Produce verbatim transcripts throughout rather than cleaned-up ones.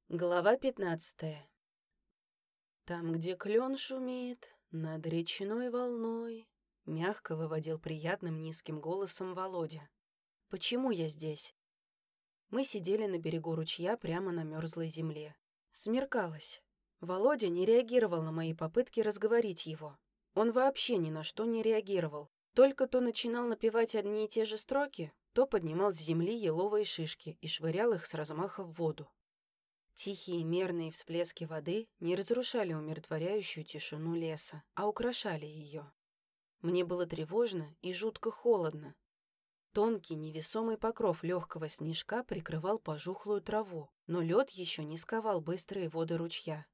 Глава пятнадцатая. Там, где клен шумит, над речной волной, мягко выводил приятным низким голосом Володя. Почему я здесь? Мы сидели на берегу ручья прямо на мерзлой земле. Смеркалось. Володя не реагировал на мои попытки разговорить его. Он вообще ни на что не реагировал. Только то начинал напевать одни и те же строки, то поднимал с земли еловые шишки и швырял их с размаха в воду. Тихие мерные всплески воды не разрушали умиротворяющую тишину леса, а украшали ее. Мне было тревожно и жутко холодно. Тонкий невесомый покров легкого снежка прикрывал пожухлую траву, но лед еще не сковал быстрые воды ручья.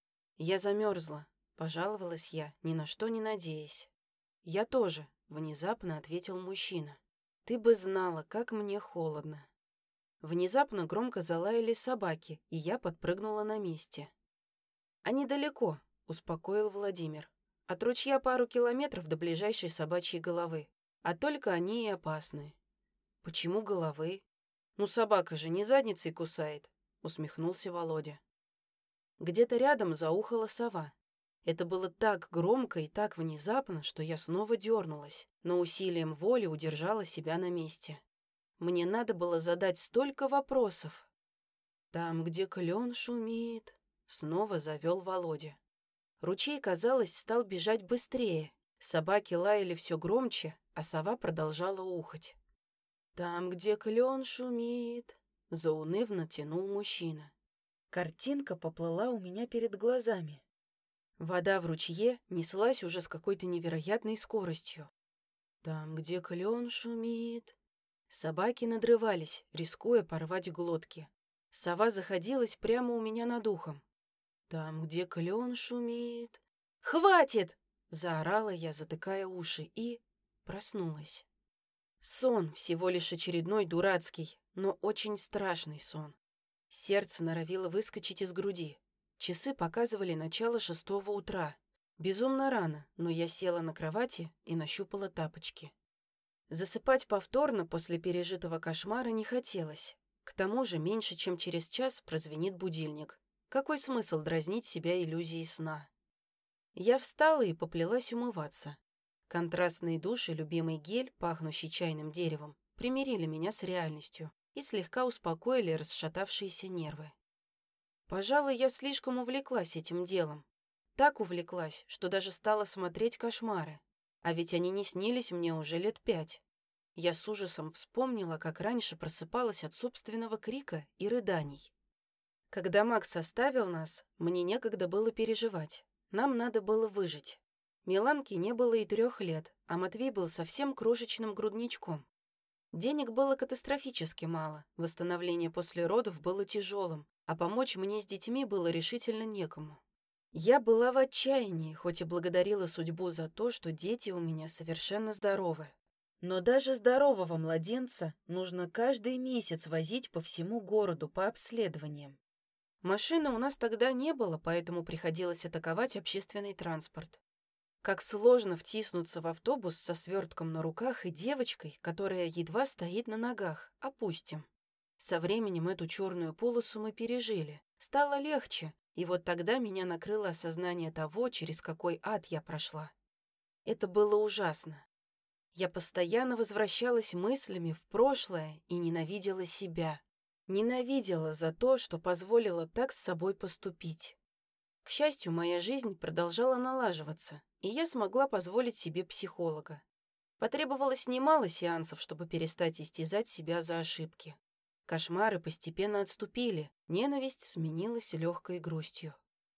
«Я замерзла», — пожаловалась я, ни на что не надеясь. «Я тоже», — внезапно ответил мужчина. «Ты бы знала, как мне холодно». Внезапно громко залаяли собаки, и я подпрыгнула на месте. «Они далеко», — успокоил Владимир. «От ручья пару километров до ближайшей собачьей головы. А только они и опасны». «Почему головы?» «Ну, собака же не задницей кусает», — усмехнулся Володя. Где-то рядом заухала сова. Это было так громко и так внезапно, что я снова дернулась, но усилием воли удержала себя на месте. Мне надо было задать столько вопросов. «Там, где клен шумит», — снова завел Володя. Ручей, казалось, стал бежать быстрее. Собаки лаяли все громче, а сова продолжала ухать. «Там, где клен шумит», — заунывно тянул мужчина. Картинка поплыла у меня перед глазами. Вода в ручье неслась уже с какой-то невероятной скоростью. «Там, где клен шумит». Собаки надрывались, рискуя порвать глотки. Сова заходилась прямо у меня над ухом. «Там, где клен шумит...» «Хватит!» — заорала я, затыкая уши, и проснулась. Сон, всего лишь очередной дурацкий, но очень страшный сон. Сердце норовило выскочить из груди. Часы показывали начало шестого утра. Безумно рано, но я села на кровати и нащупала тапочки. Засыпать повторно после пережитого кошмара не хотелось. К тому же меньше чем через час прозвенит будильник. Какой смысл дразнить себя иллюзией сна? Я встала и поплелась умываться. Контрастный душ и любимый гель, пахнущий чайным деревом, примирили меня с реальностью и слегка успокоили расшатавшиеся нервы. Пожалуй, я слишком увлеклась этим делом. Так увлеклась, что даже стала смотреть кошмары. А ведь они не снились мне уже лет пять. Я с ужасом вспомнила, как раньше просыпалась от собственного крика и рыданий. Когда Макс оставил нас, мне некогда было переживать. Нам надо было выжить. Миланке не было и трех лет, а Матвей был совсем крошечным грудничком. Денег было катастрофически мало, восстановление после родов было тяжелым, а помочь мне с детьми было решительно некому. Я была в отчаянии, хоть и благодарила судьбу за то, что дети у меня совершенно здоровы. Но даже здорового младенца нужно каждый месяц возить по всему городу по обследованиям. Машины у нас тогда не было, поэтому приходилось атаковать общественный транспорт. Как сложно втиснуться в автобус со свертком на руках и девочкой, которая едва стоит на ногах, опустим. Со временем эту черную полосу мы пережили. Стало легче, и вот тогда меня накрыло осознание того, через какой ад я прошла. Это было ужасно. Я постоянно возвращалась мыслями в прошлое и ненавидела себя. Ненавидела за то, что позволила так с собой поступить. К счастью, моя жизнь продолжала налаживаться, и я смогла позволить себе психолога. Потребовалось немало сеансов, чтобы перестать истязать себя за ошибки. Кошмары постепенно отступили, ненависть сменилась легкой грустью.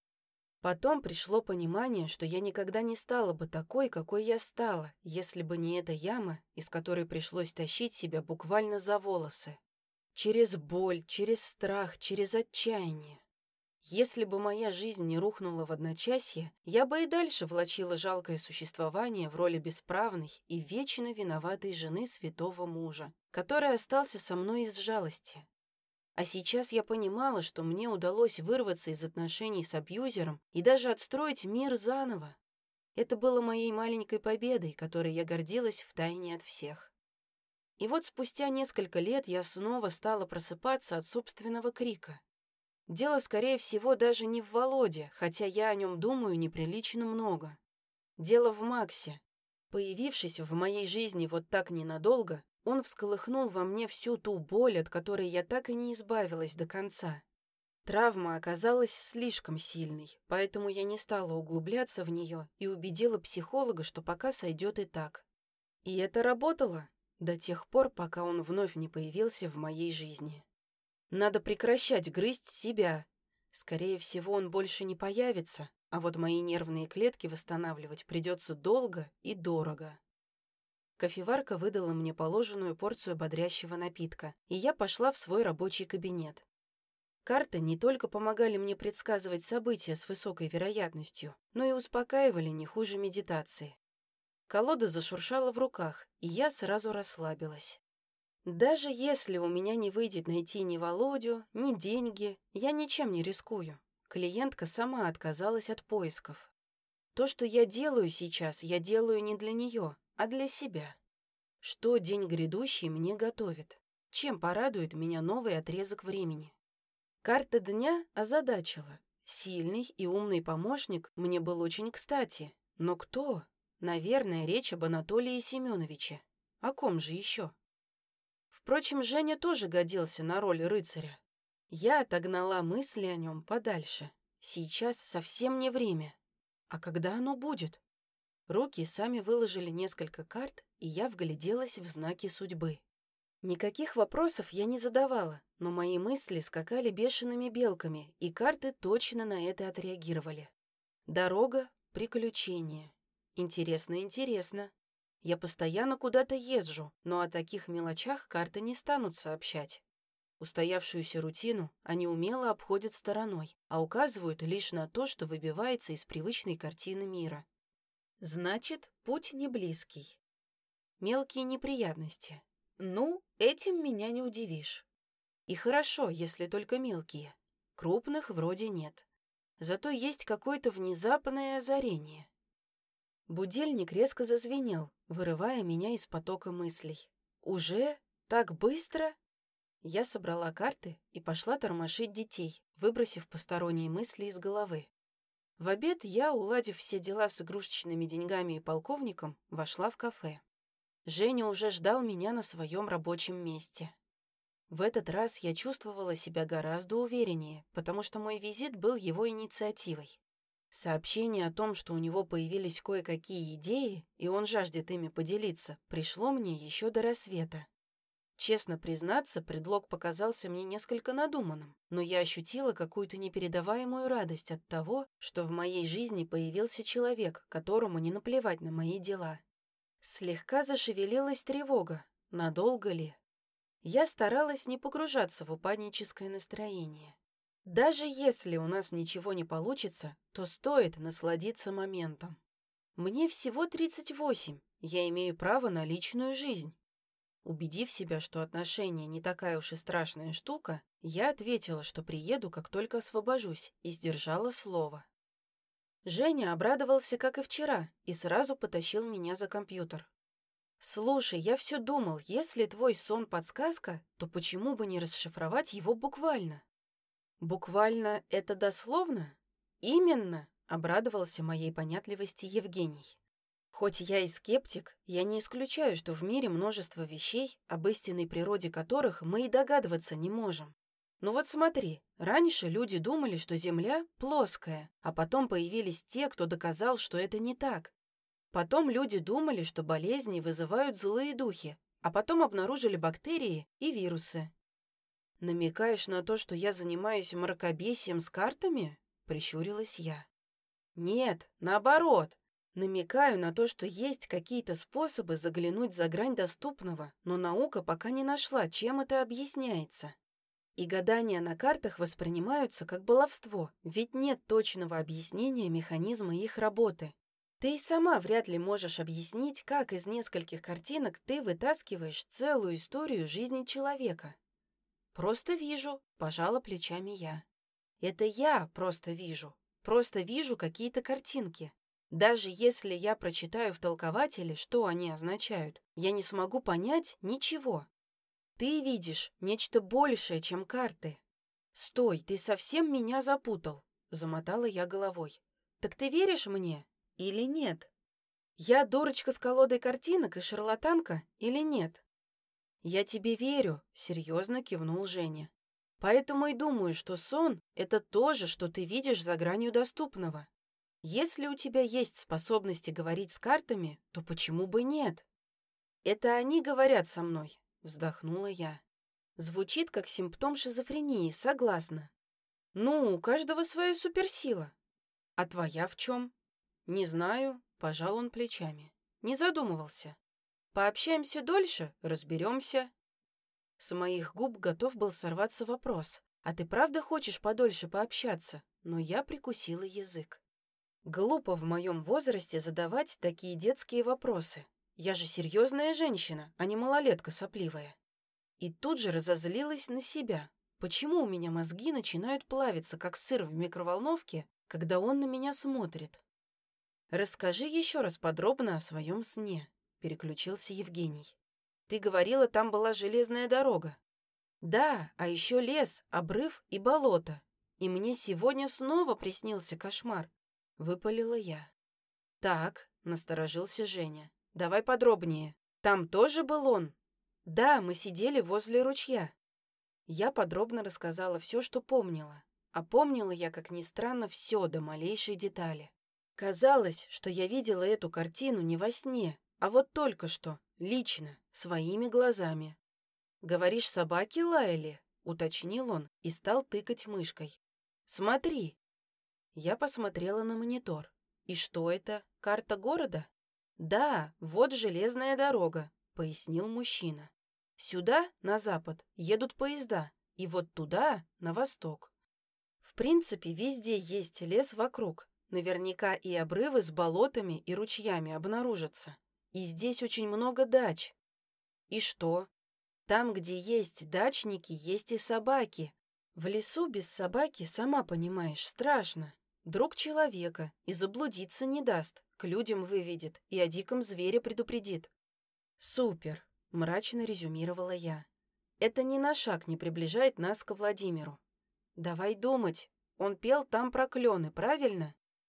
Потом пришло понимание, что я никогда не стала бы такой, какой я стала, если бы не эта яма, из которой пришлось тащить себя буквально за волосы. Через боль, через страх, через отчаяние. Если бы моя жизнь не рухнула в одночасье, я бы и дальше влачила жалкое существование в роли бесправной и вечно виноватой жены святого мужа, который остался со мной из жалости. А сейчас я понимала, что мне удалось вырваться из отношений с абьюзером и даже отстроить мир заново. Это было моей маленькой победой, которой я гордилась втайне от всех. И вот спустя несколько лет я снова стала просыпаться от собственного крика. Дело, скорее всего, даже не в Володе, хотя я о нем думаю неприлично много. Дело в Максе. Появившись в моей жизни вот так ненадолго, он всколыхнул во мне всю ту боль, от которой я так и не избавилась до конца. Травма оказалась слишком сильной, поэтому я не стала углубляться в нее и убедила психолога, что пока сойдет и так. И это работало до тех пор, пока он вновь не появился в моей жизни. Надо прекращать грызть себя. Скорее всего, он больше не появится, а вот мои нервные клетки восстанавливать придется долго и дорого. Кофеварка выдала мне положенную порцию бодрящего напитка, и я пошла в свой рабочий кабинет. Карты не только помогали мне предсказывать события с высокой вероятностью, но и успокаивали не хуже медитации. Колода зашуршала в руках, и я сразу расслабилась. Даже если у меня не выйдет найти ни Володю, ни деньги, я ничем не рискую. Клиентка сама отказалась от поисков. То, что я делаю сейчас, я делаю не для нее, а для себя. Что день грядущий мне готовит? Чем порадует меня новый отрезок времени? Карта дня озадачила. Сильный и умный помощник мне был очень кстати. Но кто? Наверное, речь об Анатолии Семеновиче. О ком же еще? Впрочем, Женя тоже годился на роль рыцаря. Я отогнала мысли о нем подальше. Сейчас совсем не время. А когда оно будет? Руки сами выложили несколько карт, и я вгляделась в знаки судьбы. Никаких вопросов я не задавала, но мои мысли скакали бешеными белками, и карты точно на это отреагировали. Дорога, приключения. Интересно-интересно. Я постоянно куда-то езжу, но о таких мелочах карты не станут сообщать. Устоявшуюся рутину они умело обходят стороной, а указывают лишь на то, что выбивается из привычной картины мира. Значит, путь не близкий. Мелкие неприятности. Ну, этим меня не удивишь. И хорошо, если только мелкие. Крупных вроде нет. Зато есть какое-то внезапное озарение. Будильник резко зазвенел, вырывая меня из потока мыслей. «Уже? Так быстро?» Я собрала карты и пошла тормошить детей, выбросив посторонние мысли из головы. В обед я, уладив все дела с игрушечными деньгами и полковником, вошла в кафе. Женя уже ждал меня на своем рабочем месте. В этот раз я чувствовала себя гораздо увереннее, потому что мой визит был его инициативой. Сообщение о том, что у него появились кое-какие идеи, и он жаждет ими поделиться, пришло мне еще до рассвета. Честно признаться, предлог показался мне несколько надуманным, но я ощутила какую-то непередаваемую радость от того, что в моей жизни появился человек, которому не наплевать на мои дела. Слегка зашевелилась тревога. Надолго ли? Я старалась не погружаться в упадническое настроение. Даже если у нас ничего не получится, то стоит насладиться моментом. Мне всего тридцать восемь, я имею право на личную жизнь. Убедив себя, что отношения не такая уж и страшная штука, я ответила, что приеду, как только освобожусь, и сдержала слово. Женя обрадовался, как и вчера, и сразу потащил меня за компьютер. «Слушай, я все думал, если твой сон подсказка, то почему бы не расшифровать его буквально?» «Буквально — это дословно?» «Именно!» — обрадовался моей понятливости Евгений. «Хоть я и скептик, я не исключаю, что в мире множество вещей, об истинной природе которых мы и догадываться не можем. Ну вот смотри, раньше люди думали, что Земля плоская, а потом появились те, кто доказал, что это не так. Потом люди думали, что болезни вызывают злые духи, а потом обнаружили бактерии и вирусы. «Намекаешь на то, что я занимаюсь мракобесием с картами?» — прищурилась я. «Нет, наоборот. Намекаю на то, что есть какие-то способы заглянуть за грань доступного, но наука пока не нашла, чем это объясняется. И гадания на картах воспринимаются как баловство, ведь нет точного объяснения механизма их работы. Ты и сама вряд ли можешь объяснить, как из нескольких картинок ты вытаскиваешь целую историю жизни человека. Просто вижу, пожала плечами я. Это я просто вижу, просто вижу какие-то картинки. Даже если я прочитаю в толкователе, что они означают, я не смогу понять ничего. Ты видишь нечто большее, чем карты. «Стой, ты совсем меня запутал», — замотала я головой. «Так ты веришь мне или нет? Я дурочка с колодой картинок и шарлатанка или нет?» «Я тебе верю», — серьезно кивнул Женя. «Поэтому и думаю, что сон — это то же, что ты видишь за гранью доступного. Если у тебя есть способности говорить с картами, то почему бы нет?» «Это они говорят со мной», — вздохнула я. «Звучит как симптом шизофрении, согласна. Ну, у каждого своя суперсила. А твоя в чем?» «Не знаю», — пожал он плечами. «Не задумывался. Пообщаемся дольше, разберемся». С моих губ готов был сорваться вопрос. «А ты правда хочешь подольше пообщаться?» Но я прикусила язык. Глупо в моем возрасте задавать такие детские вопросы. Я же серьезная женщина, а не малолетка сопливая. И тут же разозлилась на себя. Почему у меня мозги начинают плавиться, как сыр в микроволновке, когда он на меня смотрит? «Расскажи еще раз подробно о своем сне», — переключился Евгений. «Ты говорила, там была железная дорога». «Да, а еще лес, обрыв и болото. И мне сегодня снова приснился кошмар», — выпалила я. «Так», — насторожился Женя, — «давай подробнее. Там тоже был он?» «Да, мы сидели возле ручья». Я подробно рассказала все, что помнила. А помнила я, как ни странно, все до малейшей детали. Казалось, что я видела эту картину не во сне, а вот только что, лично, своими глазами. «Говоришь, собаки лаяли?» — уточнил он и стал тыкать мышкой. «Смотри». Я посмотрела на монитор. «И что это? Карта города?» «Да, вот железная дорога», — пояснил мужчина. «Сюда, на запад, едут поезда, и вот туда, на восток. В принципе, везде есть лес вокруг. Наверняка и обрывы с болотами и ручьями обнаружатся. И здесь очень много дач. И что? Там, где есть дачники, есть и собаки. В лесу без собаки, сама понимаешь, страшно. Друг человека и заблудиться не даст, к людям выведет и о диком звере предупредит». «Супер», — мрачно резюмировала я. «Это ни на шаг не приближает нас к Владимиру. Давай думать, он пел там про клены, правильно?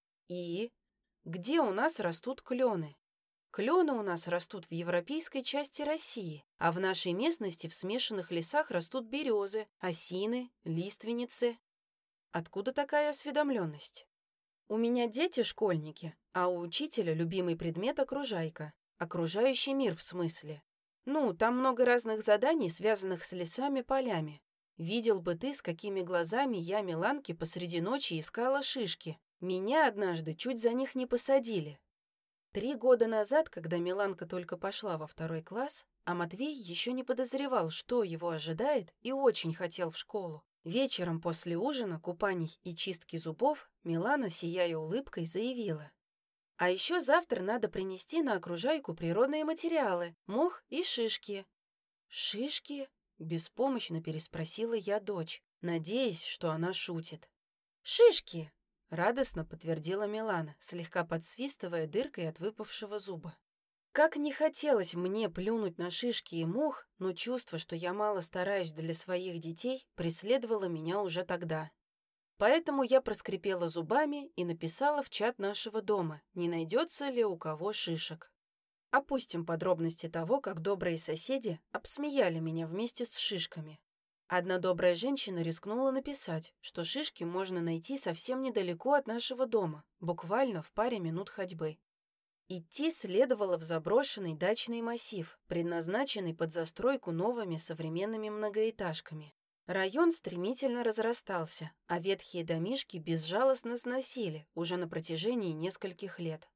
И? Где у нас растут клены? Клены у нас растут в европейской части России, а в нашей местности в смешанных лесах растут березы, осины, лиственницы. Откуда такая осведомленность? У меня дети школьники, а у учителя любимый предмет окружайка. Окружающий мир в смысле. Ну, там много разных заданий, связанных с лесами, полями. Видел бы ты, с какими глазами я Миланке посреди ночи искала шишки. Меня однажды чуть за них не посадили. Три года назад, когда Миланка только пошла во второй класс, а Матвей еще не подозревал, что его ожидает, и очень хотел в школу. Вечером после ужина, купаний и чистки зубов Милана, сияя улыбкой, заявила: «А еще завтра надо принести на окружайку природные материалы, мох и шишки». «Шишки?» — беспомощно переспросила я дочь, надеясь, что она шутит. «Шишки!» — радостно подтвердила Милана, слегка подсвистывая дыркой от выпавшего зуба. Как не хотелось мне плюнуть на шишки и мох, но чувство, что я мало стараюсь для своих детей, преследовало меня уже тогда. Поэтому я проскрипела зубами и написала в чат нашего дома, не найдется ли у кого шишек. Опустим подробности того, как добрые соседи обсмеяли меня вместе с шишками. Одна добрая женщина рискнула написать, что шишки можно найти совсем недалеко от нашего дома, буквально в паре минут ходьбы. Идти следовало в заброшенный дачный массив, предназначенный под застройку новыми современными многоэтажками. Район стремительно разрастался, а ветхие домишки безжалостно сносили уже на протяжении нескольких лет.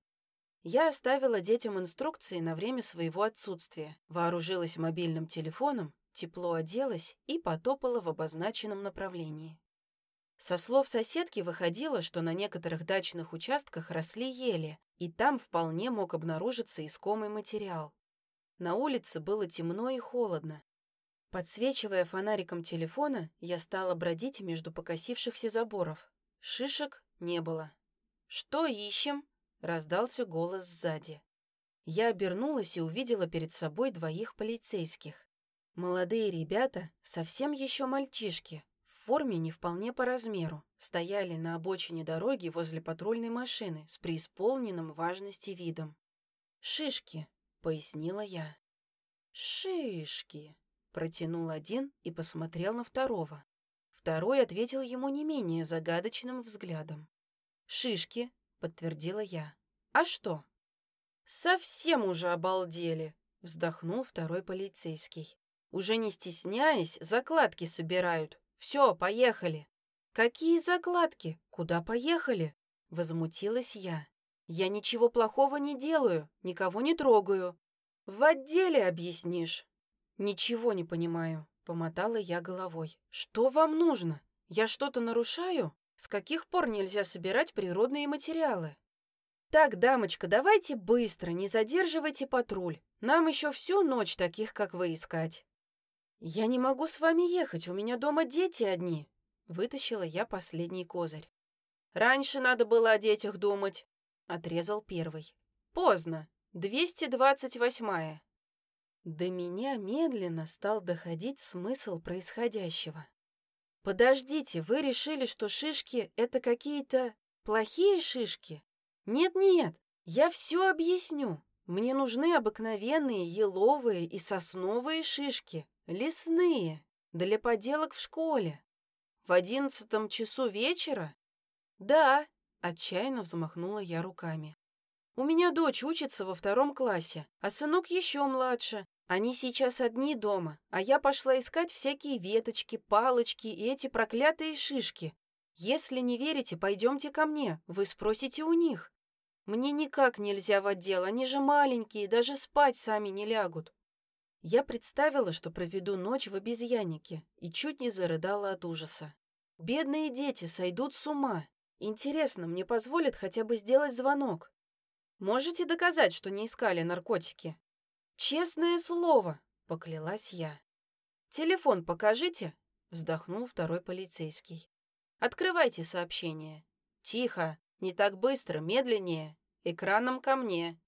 Я оставила детям инструкции на время своего отсутствия, вооружилась мобильным телефоном, тепло оделась и потопала в обозначенном направлении. Со слов соседки выходило, что на некоторых дачных участках росли ели, и там вполне мог обнаружиться искомый материал. На улице было темно и холодно. Подсвечивая фонариком телефона, я стала бродить между покосившихся заборов. Шишек не было. «Что ищем?» — раздался голос сзади. Я обернулась и увидела перед собой двоих полицейских. Молодые ребята, совсем еще мальчишки, в форме не вполне по размеру, стояли на обочине дороги возле патрульной машины с преисполненным важности видом. «Шишки», — пояснила я. «Шишки», — протянул один и посмотрел на второго. Второй ответил ему не менее загадочным взглядом. «Шишки», — подтвердила я. «А что?» «Совсем уже обалдели», — вздохнул второй полицейский. «Уже не стесняясь, закладки собирают. Все, поехали». «Какие закладки? Куда поехали?» — возмутилась я. «Я ничего плохого не делаю, никого не трогаю. В отделе объяснишь». «Ничего не понимаю», — помотала я головой. «Что вам нужно? Я что-то нарушаю? С каких пор нельзя собирать природные материалы?» «Так, дамочка, давайте быстро, не задерживайте патруль. Нам еще всю ночь таких, как вы, искать». «Я не могу с вами ехать, у меня дома дети одни», — вытащила я последний козырь. «Раньше надо было о детях думать», — отрезал первый. «Поздно. двести двадцать восьмая». До меня медленно стал доходить смысл происходящего. «Подождите, вы решили, что шишки — это какие-то плохие шишки?» «Нет-нет, я все объясню. Мне нужны обыкновенные еловые и сосновые шишки, лесные, для поделок в школе. В одиннадцатом часу вечера?» «Да», — отчаянно взмахнула я руками. «У меня дочь учится во втором классе, а сынок еще младше. Они сейчас одни дома, а я пошла искать всякие веточки, палочки и эти проклятые шишки. Если не верите, пойдемте ко мне, вы спросите у них. Мне никак нельзя в отдел, они же маленькие, даже спать сами не лягут». Я представила, что проведу ночь в обезьяннике, и чуть не зарыдала от ужаса. Бедные дети сойдут с ума. Интересно, мне позволят хотя бы сделать звонок? Можете доказать, что не искали наркотики? Честное слово, поклялась я. Телефон покажите, вздохнул второй полицейский. Открывайте сообщение. Тихо, не так быстро, медленнее. Экраном ко мне.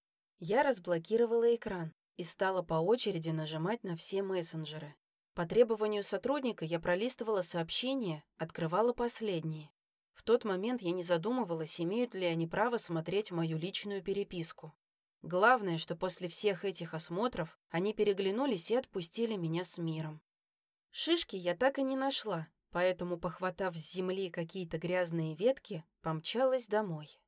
Я разблокировала экран и стала по очереди нажимать на все мессенджеры. По требованию сотрудника я пролистывала сообщения, открывала последние. В тот момент я не задумывалась, имеют ли они право смотреть мою личную переписку. Главное, что после всех этих осмотров они переглянулись и отпустили меня с миром. Шишки я так и не нашла, поэтому, похватав с земли какие-то грязные ветки, помчалась домой.